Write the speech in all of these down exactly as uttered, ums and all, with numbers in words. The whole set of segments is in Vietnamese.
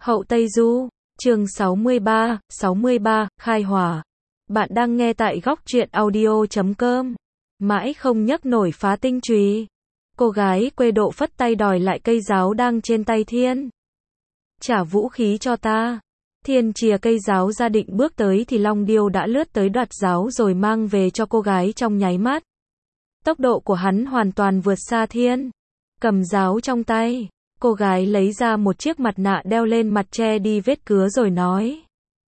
Hậu Tây Du, chương sáu mươi ba, sáu mươi ba, khai hỏa. Bạn đang nghe tại góc truyện audio chấm com. Mãi không nhấc nổi phá tinh chùy. Cô gái quê Độ phất tay đòi lại cây giáo đang trên tay Thiên. Trả vũ khí cho ta. Thiên chìa cây giáo ra định bước tới thì Long Điêu đã lướt tới đoạt giáo rồi mang về cho cô gái trong nháy mắt. Tốc độ của hắn hoàn toàn vượt xa Thiên. Cầm giáo trong tay, cô gái lấy ra một chiếc mặt nạ đeo lên mặt che đi vết cứa rồi nói.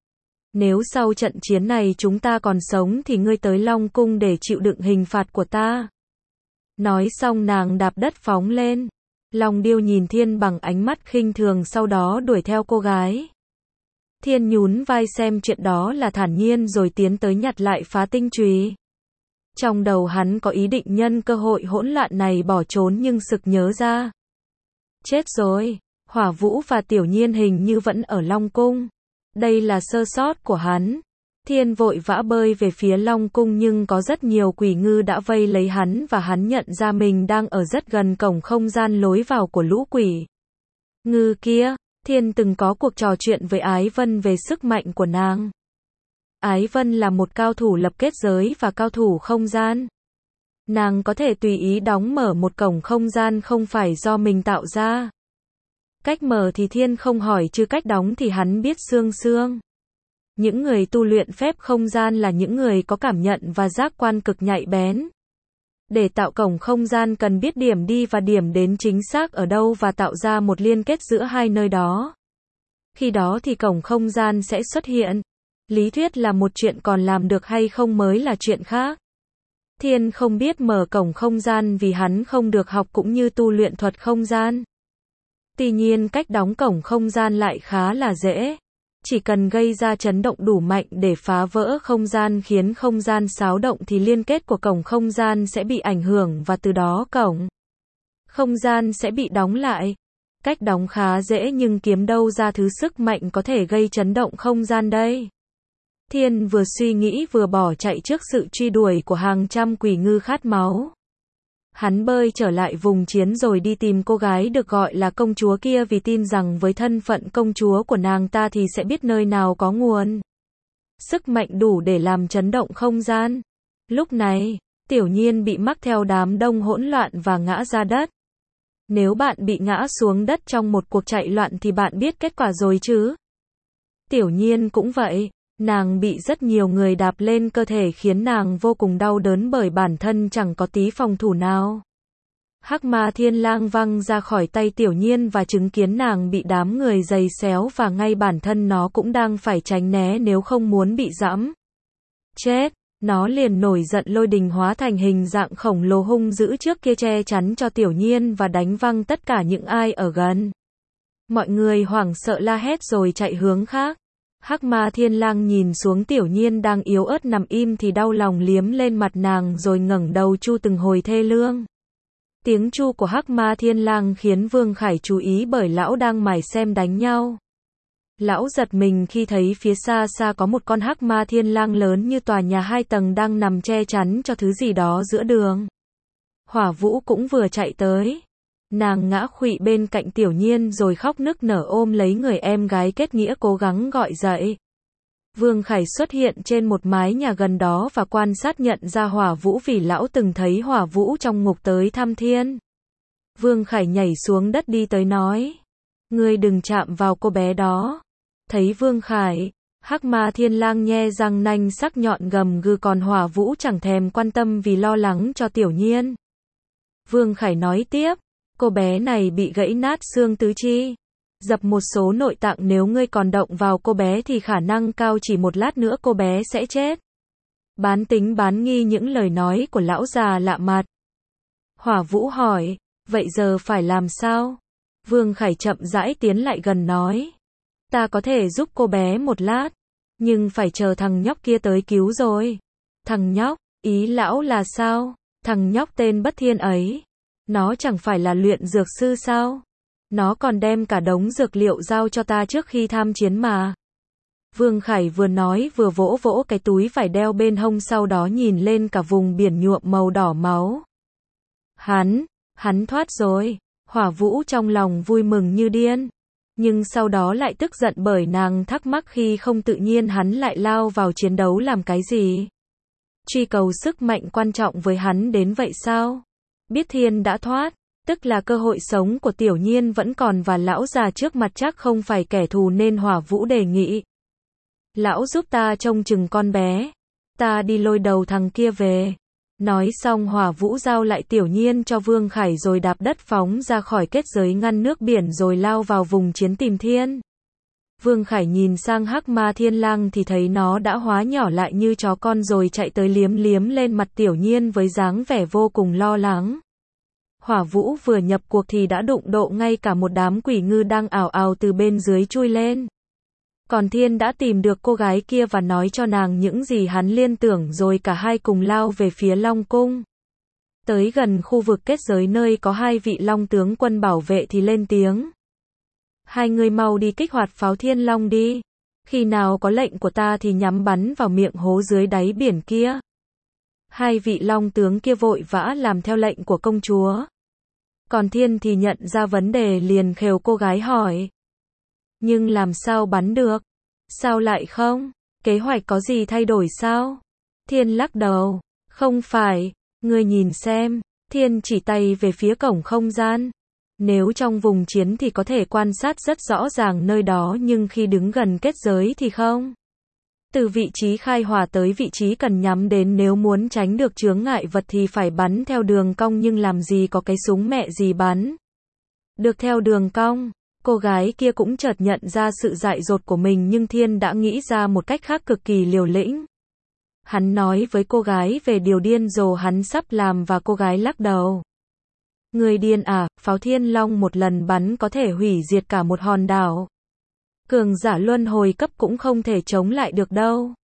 Nếu sau trận chiến này chúng ta còn sống thì ngươi tới Long Cung để chịu đựng hình phạt của ta. Nói xong nàng đạp đất phóng lên. Long Điêu nhìn Thiên bằng ánh mắt khinh thường sau đó đuổi theo cô gái. Thiên nhún vai xem chuyện đó là thản nhiên rồi tiến tới nhặt lại phá tinh chùy. Trong đầu hắn có ý định nhân cơ hội hỗn loạn này bỏ trốn nhưng sực nhớ ra. Chết rồi, Hỏa Vũ và Tiểu Nhiên hình như vẫn ở Long Cung. Đây là sơ sót của hắn. Thiên vội vã bơi về phía Long Cung nhưng có rất nhiều quỷ ngư đã vây lấy hắn và hắn nhận ra mình đang ở rất gần cổng không gian lối vào của lũ quỷ ngư kia. Thiên từng có cuộc trò chuyện với Ái Vân về sức mạnh của nàng. Ái Vân là một cao thủ lập kết giới và cao thủ không gian. Nàng có thể tùy ý đóng mở một cổng không gian không phải do mình tạo ra. Cách mở thì Thiên không hỏi chứ cách đóng thì hắn biết xương xương. Những người tu luyện phép không gian là những người có cảm nhận và giác quan cực nhạy bén. Để tạo cổng không gian cần biết điểm đi và điểm đến chính xác ở đâu và tạo ra một liên kết giữa hai nơi đó. Khi đó thì cổng không gian sẽ xuất hiện. Lý thuyết là một chuyện còn làm được hay không mới là chuyện khác. Thiên không biết mở cổng không gian vì hắn không được học cũng như tu luyện thuật không gian. Tuy nhiên cách đóng cổng không gian lại khá là dễ. Chỉ cần gây ra chấn động đủ mạnh để phá vỡ không gian khiến không gian xáo động thì liên kết của cổng không gian sẽ bị ảnh hưởng và từ đó cổng không gian sẽ bị đóng lại. Cách đóng khá dễ nhưng kiếm đâu ra thứ sức mạnh có thể gây chấn động không gian đây. Thiên vừa suy nghĩ vừa bỏ chạy trước sự truy đuổi của hàng trăm quỷ ngư khát máu. Hắn bơi trở lại vùng chiến rồi đi tìm cô gái được gọi là công chúa kia vì tin rằng với thân phận công chúa của nàng ta thì sẽ biết nơi nào có nguồn sức mạnh đủ để làm chấn động không gian. Lúc này, Tiểu Nhiên bị mắc theo đám đông hỗn loạn và ngã ra đất. Nếu bạn bị ngã xuống đất trong một cuộc chạy loạn thì bạn biết kết quả rồi chứ? Tiểu Nhiên cũng vậy. Nàng bị rất nhiều người đạp lên cơ thể khiến nàng vô cùng đau đớn bởi bản thân chẳng có tí phòng thủ nào. Hắc Ma Thiên Lang văng ra khỏi tay Tiểu Nhiên và chứng kiến nàng bị đám người giày xéo và ngay bản thân nó cũng đang phải tránh né nếu không muốn bị giẫm chết. Nó liền nổi giận lôi đình hóa thành hình dạng khổng lồ hung dữ trước kia che chắn cho Tiểu Nhiên và đánh văng tất cả những ai ở gần. Mọi người hoảng sợ la hét rồi chạy hướng khác. Hắc Ma Thiên Lang nhìn xuống Tiểu Nhiên đang yếu ớt nằm im thì đau lòng liếm lên mặt nàng rồi ngẩng đầu chu từng hồi thê lương. Tiếng chu của Hắc Ma Thiên Lang khiến Vương Khải chú ý bởi lão đang mải xem đánh nhau. Lão giật mình khi thấy phía xa xa có một con Hắc Ma Thiên Lang lớn như tòa nhà hai tầng đang nằm che chắn cho thứ gì đó giữa đường. Hỏa Vũ cũng vừa chạy tới. Nàng ngã khuỵu bên cạnh Tiểu Nhiên rồi khóc nức nở ôm lấy người em gái kết nghĩa cố gắng gọi dậy. Vương Khải xuất hiện trên một mái nhà gần đó và quan sát nhận ra Hỏa Vũ vì lão từng thấy Hỏa Vũ trong ngục tới thăm Thiên. Vương Khải nhảy xuống đất đi tới nói. Ngươi đừng chạm vào cô bé đó. Thấy Vương Khải, Hắc Ma Thiên Lang nhe răng nanh sắc nhọn gầm gừ còn Hỏa Vũ chẳng thèm quan tâm vì lo lắng cho Tiểu Nhiên. Vương Khải nói tiếp. Cô bé này bị gãy nát xương tứ chi, dập một số nội tạng nếu ngươi còn động vào cô bé thì khả năng cao chỉ một lát nữa cô bé sẽ chết. Bán tính bán nghi những lời nói của lão già lạ mặt. Hỏa Vũ hỏi, vậy giờ phải làm sao? Vương Khải chậm rãi tiến lại gần nói, ta có thể giúp cô bé một lát, nhưng phải chờ thằng nhóc kia tới cứu rồi. Thằng nhóc, ý lão là sao? Thằng nhóc tên Bất Thiên ấy. Nó chẳng phải là luyện dược sư sao? Nó còn đem cả đống dược liệu giao cho ta trước khi tham chiến mà. Vương Khải vừa nói vừa vỗ vỗ cái túi vải đeo bên hông sau đó nhìn lên cả vùng biển nhuộm màu đỏ máu. Hắn, hắn thoát rồi. Hỏa Vũ trong lòng vui mừng như điên. Nhưng sau đó lại tức giận bởi nàng thắc mắc khi không tự nhiên hắn lại lao vào chiến đấu làm cái gì. Truy cầu sức mạnh quan trọng với hắn đến vậy sao? Biết Thiên đã thoát, tức là cơ hội sống của Tiểu Nhiên vẫn còn và lão già trước mặt chắc không phải kẻ thù nên Hỏa Vũ đề nghị. Lão giúp ta trông chừng con bé, ta đi lôi đầu thằng kia về. Nói xong Hỏa Vũ giao lại Tiểu Nhiên cho Vương Khải rồi đạp đất phóng ra khỏi kết giới ngăn nước biển rồi lao vào vùng chiến tìm Thiên. Vương Khải nhìn sang Hắc Ma Thiên Lang thì thấy nó đã hóa nhỏ lại như chó con rồi chạy tới liếm liếm lên mặt Tiểu Nhiên với dáng vẻ vô cùng lo lắng. Hỏa Vũ vừa nhập cuộc thì đã đụng độ ngay cả một đám quỷ ngư đang ảo ảo từ bên dưới chui lên. Còn Thiên đã tìm được cô gái kia và nói cho nàng những gì hắn liên tưởng rồi cả hai cùng lao về phía Long Cung. Tới gần khu vực kết giới nơi có hai vị Long tướng quân bảo vệ thì lên tiếng. Hai người mau đi kích hoạt pháo Thiên Long đi. Khi nào có lệnh của ta thì nhắm bắn vào miệng hố dưới đáy biển kia. Hai vị Long tướng kia vội vã làm theo lệnh của công chúa. Còn Thiên thì nhận ra vấn đề liền khều cô gái hỏi. Nhưng làm sao bắn được? Sao lại không? Kế hoạch có gì thay đổi sao? Thiên lắc đầu. Không phải, ngươi nhìn xem. Thiên chỉ tay về phía cổng không gian. Nếu trong vùng chiến thì có thể quan sát rất rõ ràng nơi đó nhưng khi đứng gần kết giới thì không. Từ vị trí khai hỏa tới vị trí cần nhắm đến nếu muốn tránh được chướng ngại vật thì phải bắn theo đường cong nhưng làm gì có cái súng mẹ gì bắn. Được theo đường cong. Cô gái kia cũng chợt nhận ra sự dại dột của mình nhưng Thiên đã nghĩ ra một cách khác cực kỳ liều lĩnh. Hắn nói với cô gái về điều điên rồ hắn sắp làm và cô gái lắc đầu. Người điên à, pháo Thiên Long một lần bắn có thể hủy diệt cả một hòn đảo. Cường giả luân hồi cấp cũng không thể chống lại được đâu.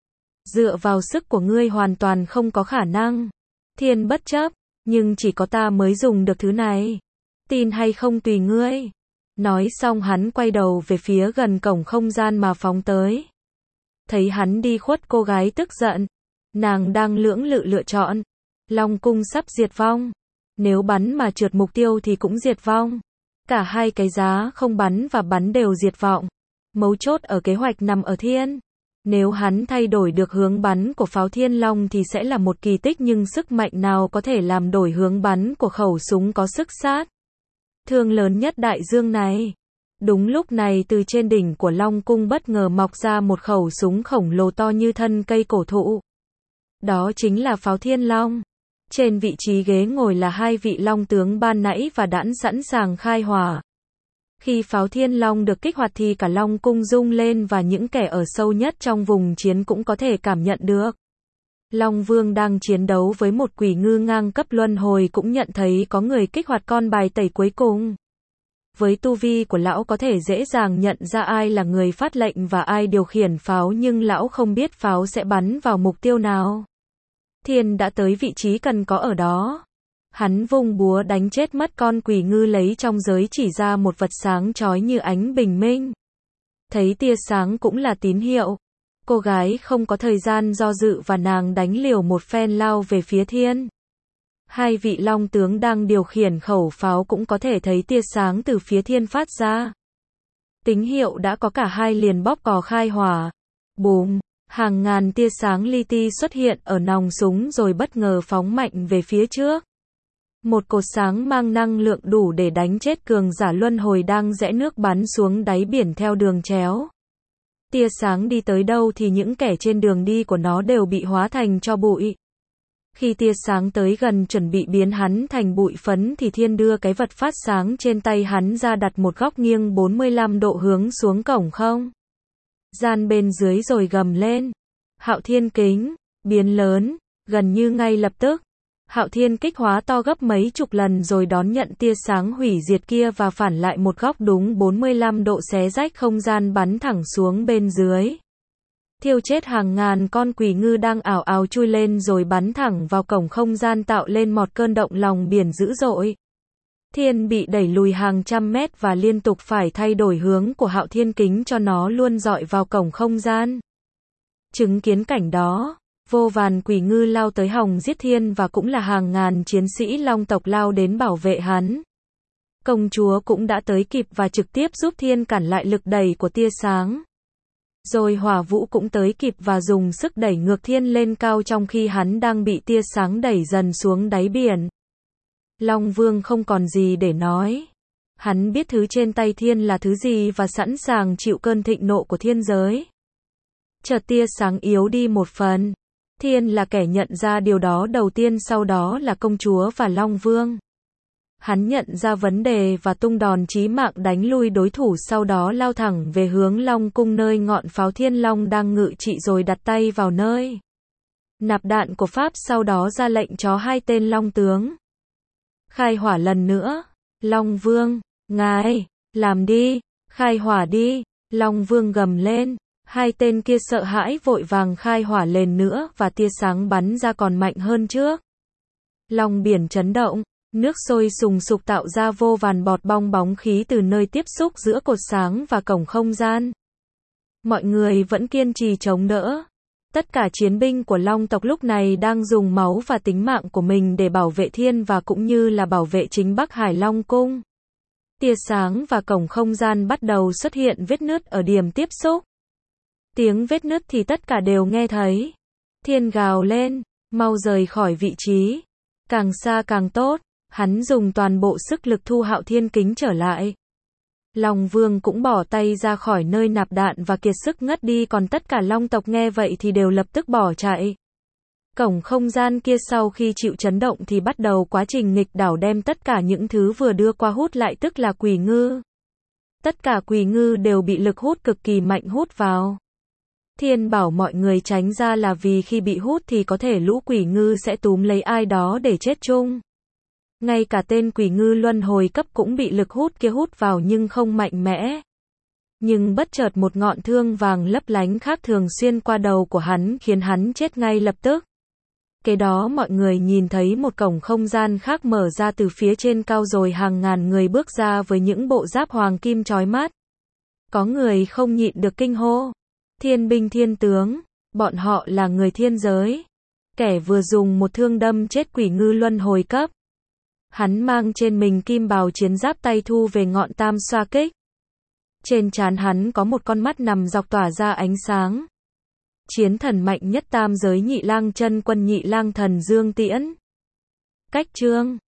Dựa vào sức của ngươi hoàn toàn không có khả năng. Thiên bất chấp, nhưng chỉ có ta mới dùng được thứ này. Tin hay không tùy ngươi. Nói xong hắn quay đầu về phía gần cổng không gian mà phóng tới. Thấy hắn đi khuất cô gái tức giận. Nàng đang lưỡng lự lựa chọn. Long cung sắp diệt vong. Nếu bắn mà trượt mục tiêu thì cũng diệt vong. Cả hai cái giá không bắn và bắn đều diệt vọng. Mấu chốt ở kế hoạch nằm ở Thiên. Nếu hắn thay đổi được hướng bắn của pháo Thiên Long thì sẽ là một kỳ tích nhưng sức mạnh nào có thể làm đổi hướng bắn của khẩu súng có sức sát. Thương lớn nhất đại dương này. Đúng lúc này từ trên đỉnh của Long Cung bất ngờ mọc ra một khẩu súng khổng lồ to như thân cây cổ thụ. Đó chính là pháo Thiên Long. Trên vị trí ghế ngồi là hai vị Long tướng ban nãy và đã sẵn sàng khai hỏa. Khi pháo Thiên Long được kích hoạt thì cả Long Cung rung lên và những kẻ ở sâu nhất trong vùng chiến cũng có thể cảm nhận được. Long Vương đang chiến đấu với một quỷ ngư ngang cấp luân hồi cũng nhận thấy có người kích hoạt con bài tẩy cuối cùng. Với tu vi của lão có thể dễ dàng nhận ra ai là người phát lệnh và ai điều khiển pháo nhưng lão không biết pháo sẽ bắn vào mục tiêu nào. Thiên đã tới vị trí cần có ở đó. Hắn vung búa đánh chết mất con quỷ ngư lấy trong giới chỉ ra một vật sáng chói như ánh bình minh. Thấy tia sáng cũng là tín hiệu. Cô gái không có thời gian do dự và nàng đánh liều một phen lao về phía Thiên. Hai vị Long tướng đang điều khiển khẩu pháo cũng có thể thấy tia sáng từ phía Thiên phát ra. Tín hiệu đã có cả hai liền bóp cò khai hỏa. Bùm, hàng ngàn tia sáng li ti xuất hiện ở nòng súng rồi bất ngờ phóng mạnh về phía trước. Một cột sáng mang năng lượng đủ để đánh chết cường giả luân hồi đang rẽ nước bắn xuống đáy biển theo đường chéo. Tia sáng đi tới đâu thì những kẻ trên đường đi của nó đều bị hóa thành tro bụi. Khi tia sáng tới gần chuẩn bị biến hắn thành bụi phấn thì Thiên đưa cái vật phát sáng trên tay hắn ra đặt một góc nghiêng bốn mươi lăm độ hướng xuống cổng không gian bên dưới rồi gầm lên. Hạo Thiên Kính, biến lớn, gần như ngay lập tức. Hạo Thiên kích hóa to gấp mấy chục lần rồi đón nhận tia sáng hủy diệt kia và phản lại một góc đúng bốn mươi lăm độ xé rách không gian bắn thẳng xuống bên dưới. Thiêu chết hàng ngàn con quỷ ngư đang ảo ảo chui lên rồi bắn thẳng vào cổng không gian tạo lên một cơn động lòng biển dữ dội. Thiên bị đẩy lùi hàng trăm mét và liên tục phải thay đổi hướng của Hạo Thiên Kính cho nó luôn dọi vào cổng không gian. Chứng kiến cảnh đó, vô vàn quỷ ngư lao tới hòng giết Thiên và cũng là hàng ngàn chiến sĩ Long tộc lao đến bảo vệ hắn. Công chúa cũng đã tới kịp và trực tiếp giúp Thiên cản lại lực đẩy của tia sáng. Rồi Hỏa Vũ cũng tới kịp và dùng sức đẩy ngược Thiên lên cao trong khi hắn đang bị tia sáng đẩy dần xuống đáy biển. Long Vương không còn gì để nói. Hắn biết thứ trên tay Thiên là thứ gì và sẵn sàng chịu cơn thịnh nộ của thiên giới. Chợt tia sáng yếu đi một phần. Thiên là kẻ nhận ra điều đó đầu tiên, sau đó là công chúa và Long Vương. Hắn nhận ra vấn đề và tung đòn chí mạng đánh lui đối thủ, sau đó lao thẳng về hướng Long cung nơi ngọn pháo Thiên Long đang ngự trị rồi đặt tay vào nơi nạp đạn của Pháp, sau đó ra lệnh cho hai tên Long tướng khai hỏa lần nữa. Long Vương, ngài, làm đi, khai hỏa đi, Long Vương gầm lên. Hai tên kia sợ hãi vội vàng khai hỏa lần nữa và tia sáng bắn ra còn mạnh hơn trước. Long biển chấn động, nước sôi sùng sục tạo ra vô vàn bọt bong bóng khí từ nơi tiếp xúc giữa cột sáng và cổng không gian. Mọi người vẫn kiên trì chống đỡ. Tất cả chiến binh của Long tộc lúc này đang dùng máu và tính mạng của mình để bảo vệ Thiên và cũng như là bảo vệ chính Bắc Hải Long cung. Tia sáng và cổng không gian bắt đầu xuất hiện vết nứt ở điểm tiếp xúc. Tiếng vết nứt thì tất cả đều nghe thấy. Thiên gào lên, mau rời khỏi vị trí. Càng xa càng tốt. Hắn dùng toàn bộ sức lực thu Hạo Thiên kính trở lại. Long Vương cũng bỏ tay ra khỏi nơi nạp đạn và kiệt sức ngất đi, còn tất cả Long tộc nghe vậy thì đều lập tức bỏ chạy. Cổng không gian kia sau khi chịu chấn động thì bắt đầu quá trình nghịch đảo, đem tất cả những thứ vừa đưa qua hút lại, tức là quỷ ngư. Tất cả quỷ ngư đều bị lực hút cực kỳ mạnh hút vào. Thiên bảo mọi người tránh ra là vì khi bị hút thì có thể lũ quỷ ngư sẽ túm lấy ai đó để chết chung. Ngay cả tên quỷ ngư luân hồi cấp cũng bị lực hút kia hút vào nhưng không mạnh mẽ. Nhưng bất chợt một ngọn thương vàng lấp lánh khác thường xuyên qua đầu của hắn khiến hắn chết ngay lập tức. Kế đó mọi người nhìn thấy một cổng không gian khác mở ra từ phía trên cao, rồi hàng ngàn người bước ra với những bộ giáp hoàng kim chói mắt. Có người không nhịn được kinh hô. Thiên binh thiên tướng, bọn họ là người thiên giới. Kẻ vừa dùng một thương đâm chết quỷ ngư luân hồi cấp. Hắn mang trên mình kim bào chiến giáp, tay thu về ngọn tam xoa kích. Trên trán hắn có một con mắt nằm dọc tỏa ra ánh sáng. Chiến thần mạnh nhất tam giới Nhị Lang Chân Quân Nhị Lang Thần Dương Tiễn. Cách chương